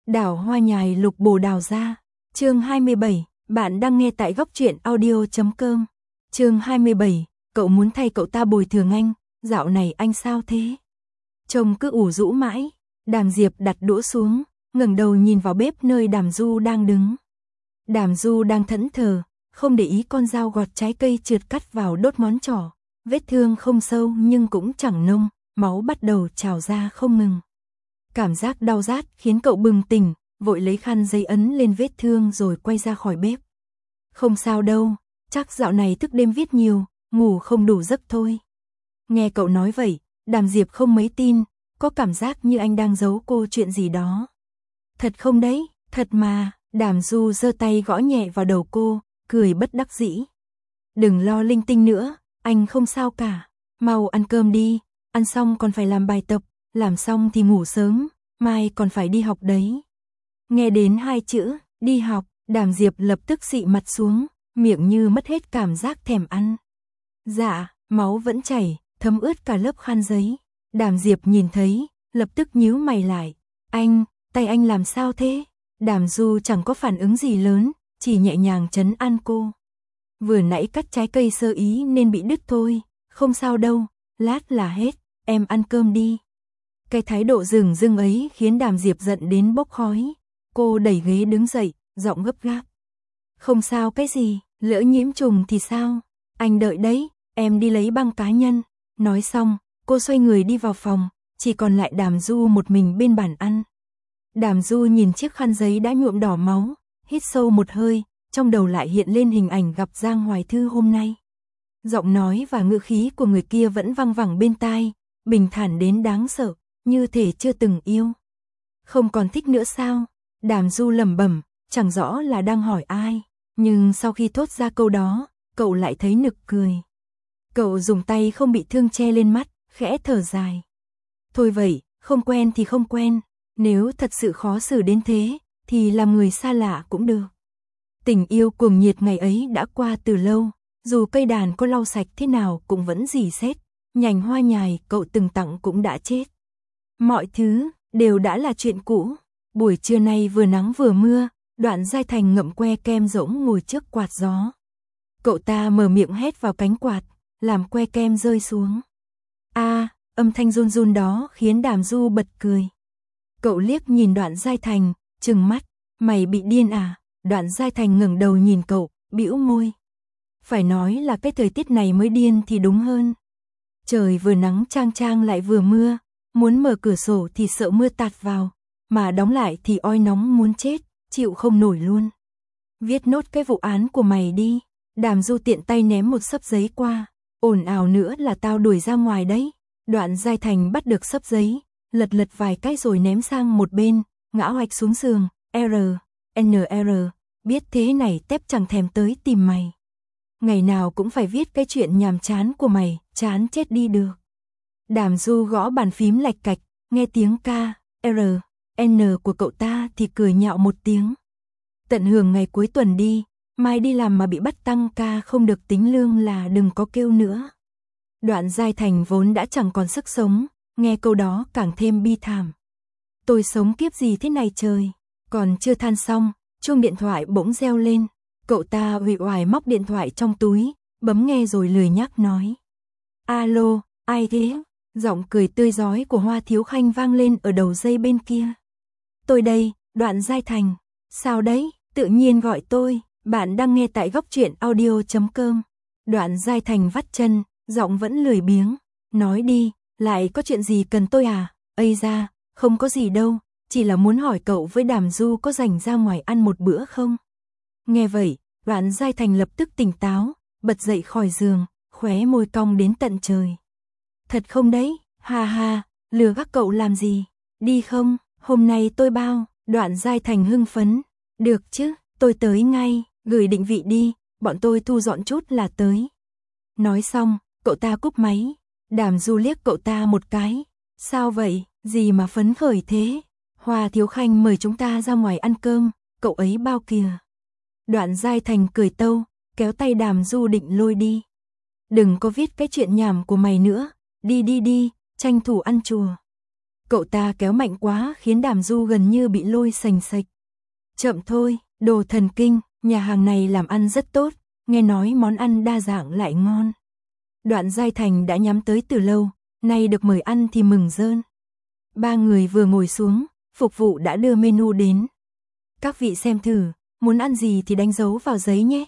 Đảo hoa nhài lục bồ đào ra. Chương 27, bạn đang nghe tại góc truyện audio.com. Chương 27, cậu muốn thay cậu ta bồi thường anh, dạo này anh sao thế? Trông cứ ủ rũ mãi. Đàm Diệp đặt đũa xuống, ngẩng đầu nhìn vào bếp nơi Đàm Du đang đứng. Đàm Du đang thẫn thờ, không để ý con dao gọt trái cây trượt cắt vào đốt ngón trỏ. Vết thương không sâu nhưng cũng chẳng nông, máu bắt đầu trào ra không ngừng. Cảm giác đau rát khiến cậu bừng tỉnh, vội lấy khăn giấy ấn lên vết thương rồi quay ra khỏi bếp. Không sao đâu, chắc dạo này thức đêm viết nhiều, ngủ không đủ giấc thôi. Nghe cậu nói vậy, Đàm Diệp không mấy tin, có cảm giác như anh đang giấu cô chuyện gì đó. Thật không đấy, thật mà. Đàm Du giơ tay gõ nhẹ vào đầu cô, cười bất đắc dĩ. Đừng lo linh tinh nữa, anh không sao cả. Mau ăn cơm đi, ăn xong còn phải làm bài tập, làm xong thì ngủ sớm, mai còn phải đi học đấy. Nghe đến hai chữ, đi học, Đàm Diệp lập tức xị mặt xuống, miệng như mất hết cảm giác thèm ăn. Dạ, máu vẫn chảy, thấm ướt cả lớp khăn giấy. Đàm Diệp nhìn thấy, lập tức nhíu mày lại. Anh, tay anh làm sao thế? Đàm Du chẳng có phản ứng gì lớn, chỉ nhẹ nhàng trấn an cô. Vừa nãy cắt trái cây sơ ý nên bị đứt thôi, không sao đâu, lát là hết, em ăn cơm đi. Cái thái độ dửng dưng ấy khiến Đàm Diệp giận đến bốc khói. Cô đẩy ghế đứng dậy, giọng gấp gáp. Không sao cái gì, lỡ nhiễm trùng thì sao? Anh đợi đấy, em đi lấy băng cá nhân. Nói xong, cô xoay người đi vào phòng, chỉ còn lại Đàm Du một mình bên bàn ăn. Đàm Du nhìn chiếc khăn giấy đã nhuộm đỏ máu, hít sâu một hơi, trong đầu lại hiện lên hình ảnh gặp Giang Hoài Thư hôm nay. Giọng nói và ngữ khí của người kia vẫn văng vẳng bên tai, bình thản đến đáng sợ, như thể chưa từng yêu. Không còn thích nữa sao? Đàm Du lẩm bẩm, chẳng rõ là đang hỏi ai, nhưng sau khi thốt ra câu đó, cậu lại thấy nực cười. Cậu dùng tay không bị thương che lên mắt, khẽ thở dài. Thôi vậy, không quen thì không quen, nếu thật sự khó xử đến thế, thì làm người xa lạ cũng được. Tình yêu cuồng nhiệt ngày ấy đã qua từ lâu, dù cây đàn có lau sạch thế nào cũng vẫn rỉ sét, nhành hoa nhài cậu từng tặng cũng đã chết. Mọi thứ đều đã là chuyện cũ. Buổi trưa nay vừa nắng vừa mưa, Đoạn Giai Thành ngậm que kem rỗng ngồi trước quạt gió. Cậu ta mở miệng hét vào cánh quạt, làm que kem rơi xuống. Âm thanh run run đó khiến Đàm Du bật cười. Cậu liếc nhìn Đoạn Giai Thành, trừng mắt, mày bị điên à? Đoạn Giai Thành ngẩng đầu nhìn cậu, bĩu môi. Phải nói là cái thời tiết này mới điên thì đúng hơn. Trời vừa nắng chang chang lại vừa mưa, muốn mở cửa sổ thì sợ mưa tạt vào, mà đóng lại thì oi nóng muốn chết, chịu không nổi luôn. Viết nốt cái vụ án của mày đi. Đàm Du tiện tay ném một xấp giấy qua, ồn ào nữa là tao đuổi ra ngoài đấy. Đoạn Giai Thành bắt được xấp giấy, lật lật vài cái rồi ném sang một bên, ngã hoạch xuống giường. NR, biết thế này tép chẳng thèm tới tìm mày. Ngày nào cũng phải viết cái chuyện nhàm chán của mày, chán chết đi được. Đàm Du gõ bàn phím lạch cạch, nghe tiếng N của cậu ta thì cười nhạo một tiếng. Tận hưởng ngày cuối tuần đi, mai đi làm mà bị bắt tăng ca không được tính lương là đừng có kêu nữa. Đoạn Giai Thành vốn đã chẳng còn sức sống, nghe câu đó càng thêm bi thảm. Tôi sống kiếp gì thế này trời. Còn chưa than xong, chuông điện thoại bỗng reo lên. Cậu ta uể oải móc điện thoại trong túi, bấm nghe rồi lười nhác nói. Alo, ai thế? Giọng cười tươi rói của Hoa Thiếu Khanh vang lên ở đầu dây bên kia. Tôi đây, Đoạn Giai Thành. Sao đấy, tự nhiên gọi tôi. Bạn đang nghe tại góc truyện audio.com. Đoạn Giai Thành vắt chân, giọng vẫn lười biếng. Nói đi, lại có chuyện gì cần tôi à? Ây da, không có gì đâu, chỉ là muốn hỏi cậu với Đàm Du có rảnh ra ngoài ăn một bữa không? Nghe vậy, Đoạn Giai Thành lập tức tỉnh táo, bật dậy khỏi giường, khóe môi cong đến tận trời. Thật không đấy, ha ha, lừa gác cậu làm gì? Đi không, hôm nay tôi bao. Đoạn Giai Thành hưng phấn. Được chứ, tôi tới ngay, gửi định vị đi, bọn tôi thu dọn chút là tới. Nói xong, cậu ta cúp máy. Đàm Du liếc cậu ta một cái. Sao vậy, gì mà phấn khởi thế? Hoa Thiếu Khanh mời chúng ta ra ngoài ăn cơm, cậu ấy bao kìa. Đoạn Giai Thành cười tâu, kéo tay Đàm Du định lôi đi. Đừng có viết cái chuyện nhảm của mày nữa, đi, tranh thủ ăn chùa. Cậu ta kéo mạnh quá khiến Đàm Du gần như bị lôi xành xạch. Chậm thôi, đồ thần kinh, nhà hàng này làm ăn rất tốt, nghe nói món ăn đa dạng lại ngon. Đoạn Giai Thành đã nhắm tới từ lâu, nay được mời ăn thì mừng rơn. Ba người vừa ngồi xuống, phục vụ đã đưa menu đến. Các vị xem thử, muốn ăn gì thì đánh dấu vào giấy nhé.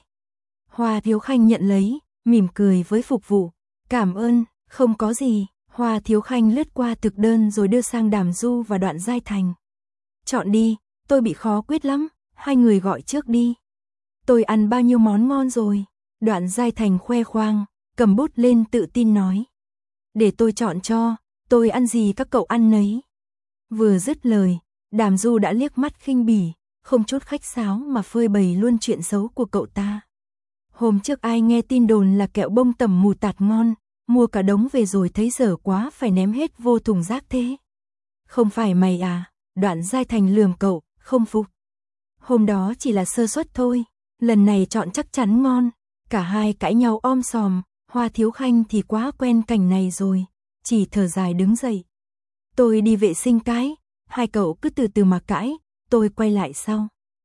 Hoa Thiếu Khanh nhận lấy, mỉm cười với phục vụ. Cảm ơn, không có gì. Hoa Thiếu Khanh lướt qua thực đơn rồi đưa sang Đàm Du và Đoạn Giai Thành. Chọn đi, tôi bị khó quyết lắm, hai người gọi trước đi. Tôi ăn bao nhiêu món ngon rồi. Đoạn Giai Thành khoe khoang, cầm bút lên tự tin nói. Để tôi chọn cho, tôi ăn gì các cậu ăn nấy. Vừa dứt lời, Đàm Du đã liếc mắt khinh bỉ, không chút khách sáo mà phơi bày luôn chuyện xấu của cậu ta. Hôm trước ai nghe tin đồn là kẹo bông tẩm mù tạt ngon, mua cả đống về rồi thấy dở quá phải ném hết vô thùng rác thế. Không phải mày à? Đoạn Giai Thành lườm cậu, không phục. Hôm đó chỉ là sơ suất thôi, lần này chọn chắc chắn ngon. Cả hai cãi nhau om sòm, Hoa Thiếu Khanh thì quá quen cảnh này rồi, chỉ thở dài đứng dậy. Tôi đi vệ sinh cái, hai cậu cứ từ từ mà cãi, tôi quay lại sau.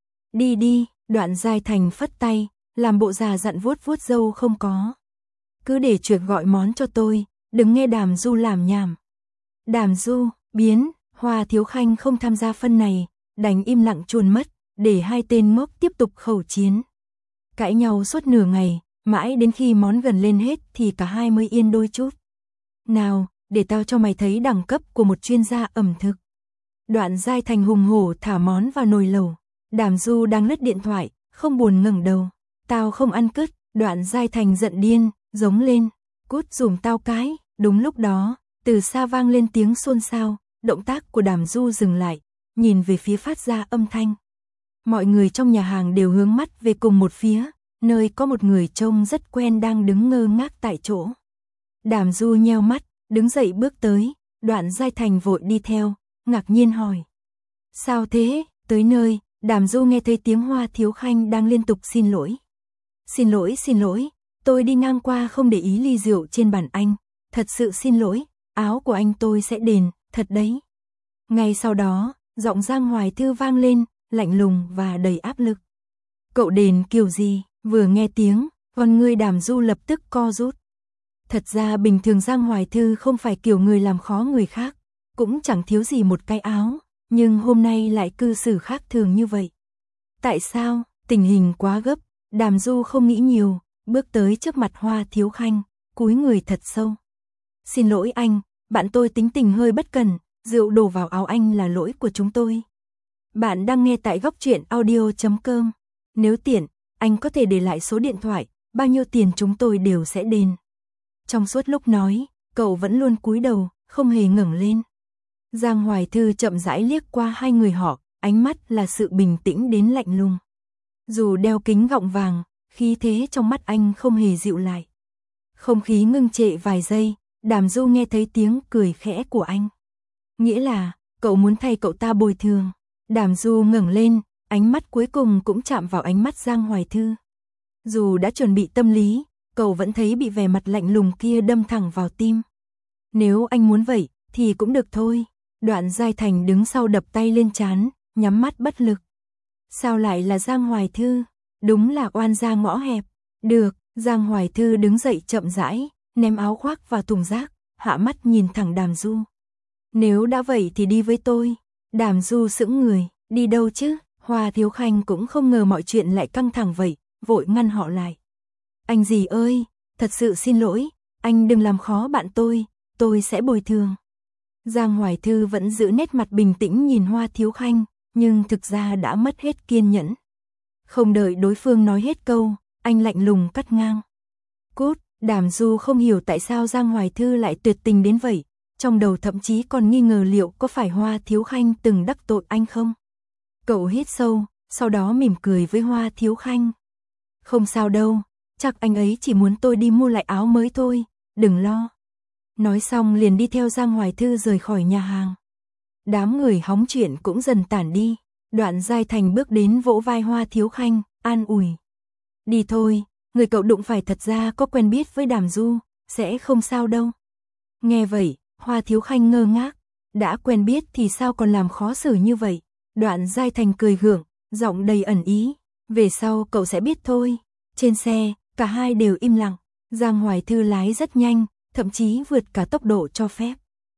Đi đi, Đoạn Giai Thành phất tay, làm bộ già dặn vuốt vuốt râu không có. Cứ để chuyện gọi món cho tôi, đừng nghe Đàm Du làm nhảm. Đàm Du, biến, Hoa Thiếu Khanh không tham gia phân này, đành im lặng chuồn mất, để hai tên ngốc tiếp tục khẩu chiến. Cãi nhau suốt nửa ngày, mãi đến khi món gần lên hết thì cả hai mới yên đôi chút. Nào, để tao cho mày thấy đẳng cấp của một chuyên gia ẩm thực. Đoạn Giai Thành hùng hổ thả món vào nồi lẩu. Đàm Du đang lướt điện thoại, không buồn ngẩng đầu. Tao không ăn cứt. Đoạn Giai Thành giận điên, giống lên. Cút giùm tao cái. Đúng lúc đó, từ xa vang lên tiếng xôn xao. Động tác của Đàm Du dừng lại, nhìn về phía phát ra âm thanh. Mọi người trong nhà hàng đều hướng mắt về cùng một phía, nơi có một người trông rất quen đang đứng ngơ ngác tại chỗ. Đàm Du nheo mắt, đứng dậy bước tới, Đoạn Giai Thành vội đi theo, ngạc nhiên hỏi. Sao thế? Tới nơi, Đàm Du nghe thấy tiếng Hoa Thiếu Khanh đang liên tục xin lỗi. Xin lỗi, tôi đi ngang qua không để ý ly rượu trên bàn anh, thật sự xin lỗi, áo của anh tôi sẽ đền, thật đấy. Ngay sau đó, giọng Giang Hoài Thư vang lên, lạnh lùng và đầy áp lực. Cậu đền kiểu gì? Vừa nghe tiếng, con ngươi Đàm Du lập tức co rút. Thật ra bình thường Giang Hoài Thư không phải kiểu người làm khó người khác, cũng chẳng thiếu gì một cái áo, nhưng hôm nay lại cư xử khác thường như vậy. Tại sao? Tình hình quá gấp, Đàm Du không nghĩ nhiều, bước tới trước mặt Hoa Thiếu Khanh, cúi người thật sâu. Xin lỗi anh, bạn tôi tính tình hơi bất cẩn, rượu đổ vào áo anh là lỗi của chúng tôi. Bạn đang nghe tại Góc Truyện Audio.com. Nếu tiện, anh có thể để lại số điện thoại, bao nhiêu tiền chúng tôi đều sẽ đền. Trong suốt lúc nói, cậu vẫn luôn cúi đầu, không hề ngẩng lên. Giang Hoài Thư chậm rãi liếc qua hai người họ, ánh mắt là sự bình tĩnh đến lạnh lùng. Dù đeo kính gọng vàng, khí thế trong mắt anh không hề dịu lại. Không khí ngưng trệ vài giây, Đàm Du nghe thấy tiếng cười khẽ của anh. Nghĩa là, cậu muốn thay cậu ta bồi thường. Đàm Du ngẩng lên, ánh mắt cuối cùng cũng chạm vào ánh mắt Giang Hoài Thư. Dù đã chuẩn bị tâm lý, cậu vẫn thấy bị vẻ mặt lạnh lùng kia đâm thẳng vào tim. Nếu anh muốn vậy, thì cũng được thôi. Đoạn Giai Thành đứng sau đập tay lên trán, nhắm mắt bất lực. Sao lại là Giang Hoài Thư? Đúng là oan gia ngõ hẹp. Được, Giang Hoài Thư đứng dậy chậm rãi, ném áo khoác vào thùng rác, hạ mắt nhìn thẳng Đàm Du. Nếu đã vậy thì đi với tôi. Đàm Du sững người, đi đâu chứ? Hoa Thiếu Khanh cũng không ngờ mọi chuyện lại căng thẳng vậy, vội ngăn họ lại. Anh dì ơi, thật sự xin lỗi, anh đừng làm khó bạn tôi sẽ bồi thường. Giang Hoài Thư vẫn giữ nét mặt bình tĩnh nhìn Hoa Thiếu Khanh, nhưng thực ra đã mất hết kiên nhẫn. Không đợi đối phương nói hết câu, anh lạnh lùng cắt ngang. Cút, Đàm Du không hiểu tại sao Giang Hoài Thư lại tuyệt tình đến vậy, trong đầu thậm chí còn nghi ngờ liệu có phải Hoa Thiếu Khanh từng đắc tội anh không. Cậu hít sâu, sau đó mỉm cười với Hoa Thiếu Khanh. Không sao đâu, chắc anh ấy chỉ muốn tôi đi mua lại áo mới thôi, đừng lo. Nói xong liền đi theo Giang Hoài Thư rời khỏi nhà hàng. Đám người hóng chuyện cũng dần tản đi, Đoạn Giai Thành bước đến vỗ vai Hoa Thiếu Khanh, an ủi. Đi thôi, người cậu đụng phải thật ra có quen biết với Đàm Du, sẽ không sao đâu. Nghe vậy, Hoa Thiếu Khanh ngơ ngác, đã quen biết thì sao còn làm khó xử như vậy. Đoạn Giai Thành cười gượng, giọng đầy ẩn ý, về sau cậu sẽ biết thôi. Trên xe, cả hai đều im lặng, Giang Hoài Thư lái rất nhanh, thậm chí vượt cả tốc độ cho phép.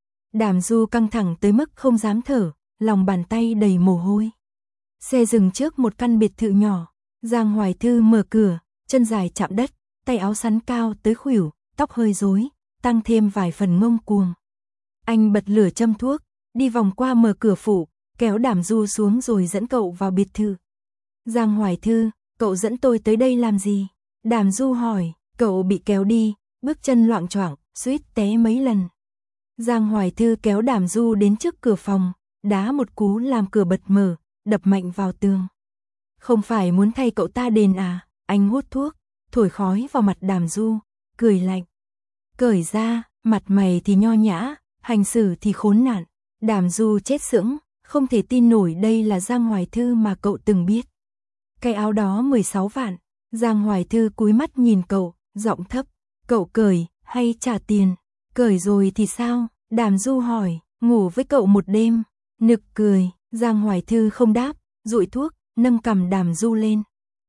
Đàm Du căng thẳng tới mức không dám thở, lòng bàn tay đầy mồ hôi. Xe dừng trước một căn biệt thự nhỏ, Giang Hoài Thư mở cửa, chân dài chạm đất, tay áo sắn cao tới khuỷu, tóc hơi rối, tăng thêm vài phần ngông cuồng. Anh bật lửa châm thuốc, đi vòng qua mở cửa phụ, kéo Đàm Du xuống rồi dẫn cậu vào biệt thự. Giang Hoài Thư, cậu dẫn tôi tới đây làm gì? Đàm Du hỏi, cậu bị kéo đi, bước chân loạng choạng, suýt té mấy lần. Giang Hoài Thư kéo Đàm Du đến trước cửa phòng, đá một cú làm cửa bật mở, đập mạnh vào tường. Không phải muốn thay cậu ta đền à? Anh hút thuốc, thổi khói vào mặt Đàm Du, cười lạnh. Cởi ra, mặt mày thì nho nhã, hành xử thì khốn nạn. Đàm Du chết sững, không thể tin nổi đây là Giang Hoài Thư mà cậu từng biết. Cái áo đó 16 vạn. Giang Hoài Thư cúi mắt nhìn cậu, giọng thấp. Cậu cởi, hay trả tiền? Cởi rồi thì sao? Đàm Du hỏi, ngủ với cậu một đêm. Nực cười, Giang Hoài Thư không đáp, dụi thuốc, nâng cằm Đàm Du lên.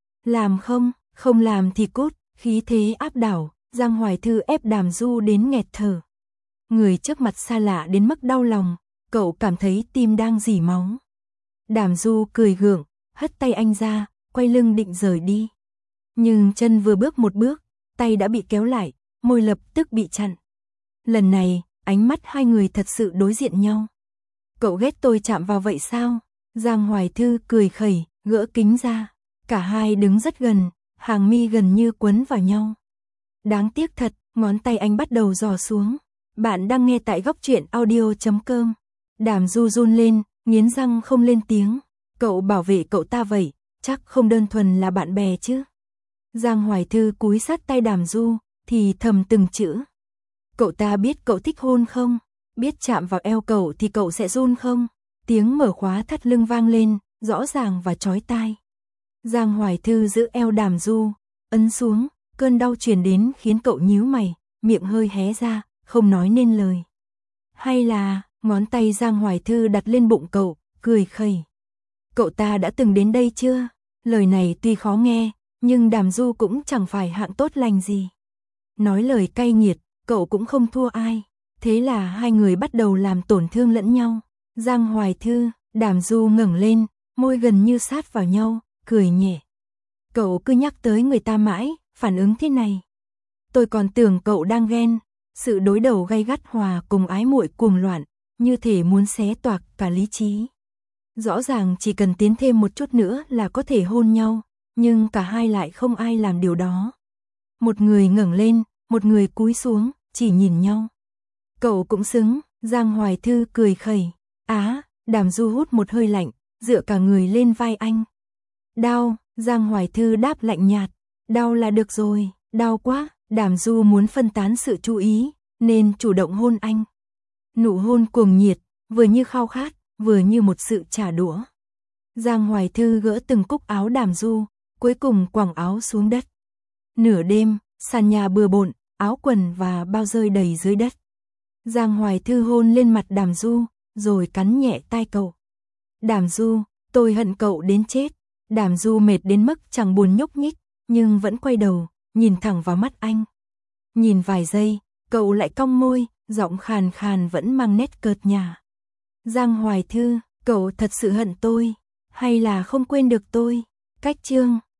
Làm không? Không làm thì cút, khí thế áp đảo, Giang Hoài Thư ép Đàm Du đến nghẹt thở. Người trước mặt xa lạ đến mức đau lòng, cậu cảm thấy tim đang rỉ máu. Đàm Du cười gượng, hất tay anh ra, quay lưng định rời đi. Nhưng chân vừa bước một bước, tay đã bị kéo lại, môi lập tức bị chặn. Lần này, ánh mắt hai người thật sự đối diện nhau. Cậu ghét tôi chạm vào vậy sao? Giang Hoài Thư cười khẩy, gỡ kính ra. Cả hai đứng rất gần, hàng mi gần như quấn vào nhau. Đáng tiếc thật, ngón tay anh bắt đầu dò xuống. Bạn đang nghe tại góc truyện audio.com. Đàm Du run lên, nghiến răng không lên tiếng. Cậu bảo vệ cậu ta vậy, chắc không đơn thuần là bạn bè chứ. Giang Hoài Thư cúi sát tay Đàm Du, thì thầm từng chữ. Cậu ta biết cậu thích hôn không? Biết chạm vào eo cậu thì cậu sẽ run không? Tiếng mở khóa thắt lưng vang lên, rõ ràng và chói tai. Giang Hoài Thư giữ eo Đàm Du, ấn xuống, cơn đau truyền đến khiến cậu nhíu mày, miệng hơi hé ra, không nói nên lời. Hay là, ngón tay Giang Hoài Thư đặt lên bụng cậu, cười khẩy. Cậu ta đã từng đến đây chưa? Lời này tuy khó nghe, nhưng Đàm Du cũng chẳng phải hạng tốt lành gì. Nói lời cay nghiệt, cậu cũng không thua ai. Thế là hai người bắt đầu làm tổn thương lẫn nhau. Giang Hoài Thư, Đàm Du ngẩng lên, môi gần như sát vào nhau, cười nhẹ. Cậu cứ nhắc tới người ta mãi, phản ứng thế này. Tôi còn tưởng cậu đang ghen. Sự đối đầu gay gắt hòa cùng ái muội cuồng loạn, như thể muốn xé toạc cả lý trí. Rõ ràng chỉ cần tiến thêm một chút nữa là có thể hôn nhau, nhưng cả hai lại không ai làm điều đó. Một người ngẩng lên, một người cúi xuống, chỉ nhìn nhau. Cậu cũng xứng, Giang Hoài Thư cười khẩy. Á, Đàm Du hút một hơi lạnh, dựa cả người lên vai anh. Đau, Giang Hoài Thư đáp lạnh nhạt. Đau là được rồi, đau quá. Đàm Du muốn phân tán sự chú ý, nên chủ động hôn anh. Nụ hôn cuồng nhiệt, vừa như khao khát, vừa như một sự trả đũa. Giang Hoài Thư gỡ từng cúc áo Đàm Du, cuối cùng quẳng áo xuống đất. Nửa đêm, sàn nhà bừa bộn, áo quần và bao rơi đầy dưới đất. Giang Hoài Thư hôn lên mặt Đàm Du, rồi cắn nhẹ tai cậu. Đàm Du, tôi hận cậu đến chết. Đàm Du mệt đến mức chẳng buồn nhúc nhích, nhưng vẫn quay đầu, nhìn thẳng vào mắt anh. Nhìn vài giây, cậu lại cong môi, giọng khàn khàn vẫn mang nét cợt nhả. Giang Hoài Thư, cậu thật sự hận tôi, hay là không quên được tôi? Cách chương